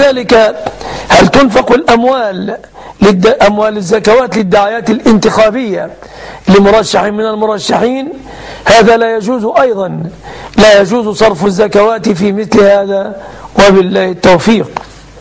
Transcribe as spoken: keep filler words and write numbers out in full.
كذلك هل تنفق الأموال أموال الزكوات للدعايات الانتخابية لمرشح من المرشحين؟ هذا لا يجوز أيضا، لا يجوز صرف الزكوات في مثل هذا، وبالله التوفيق.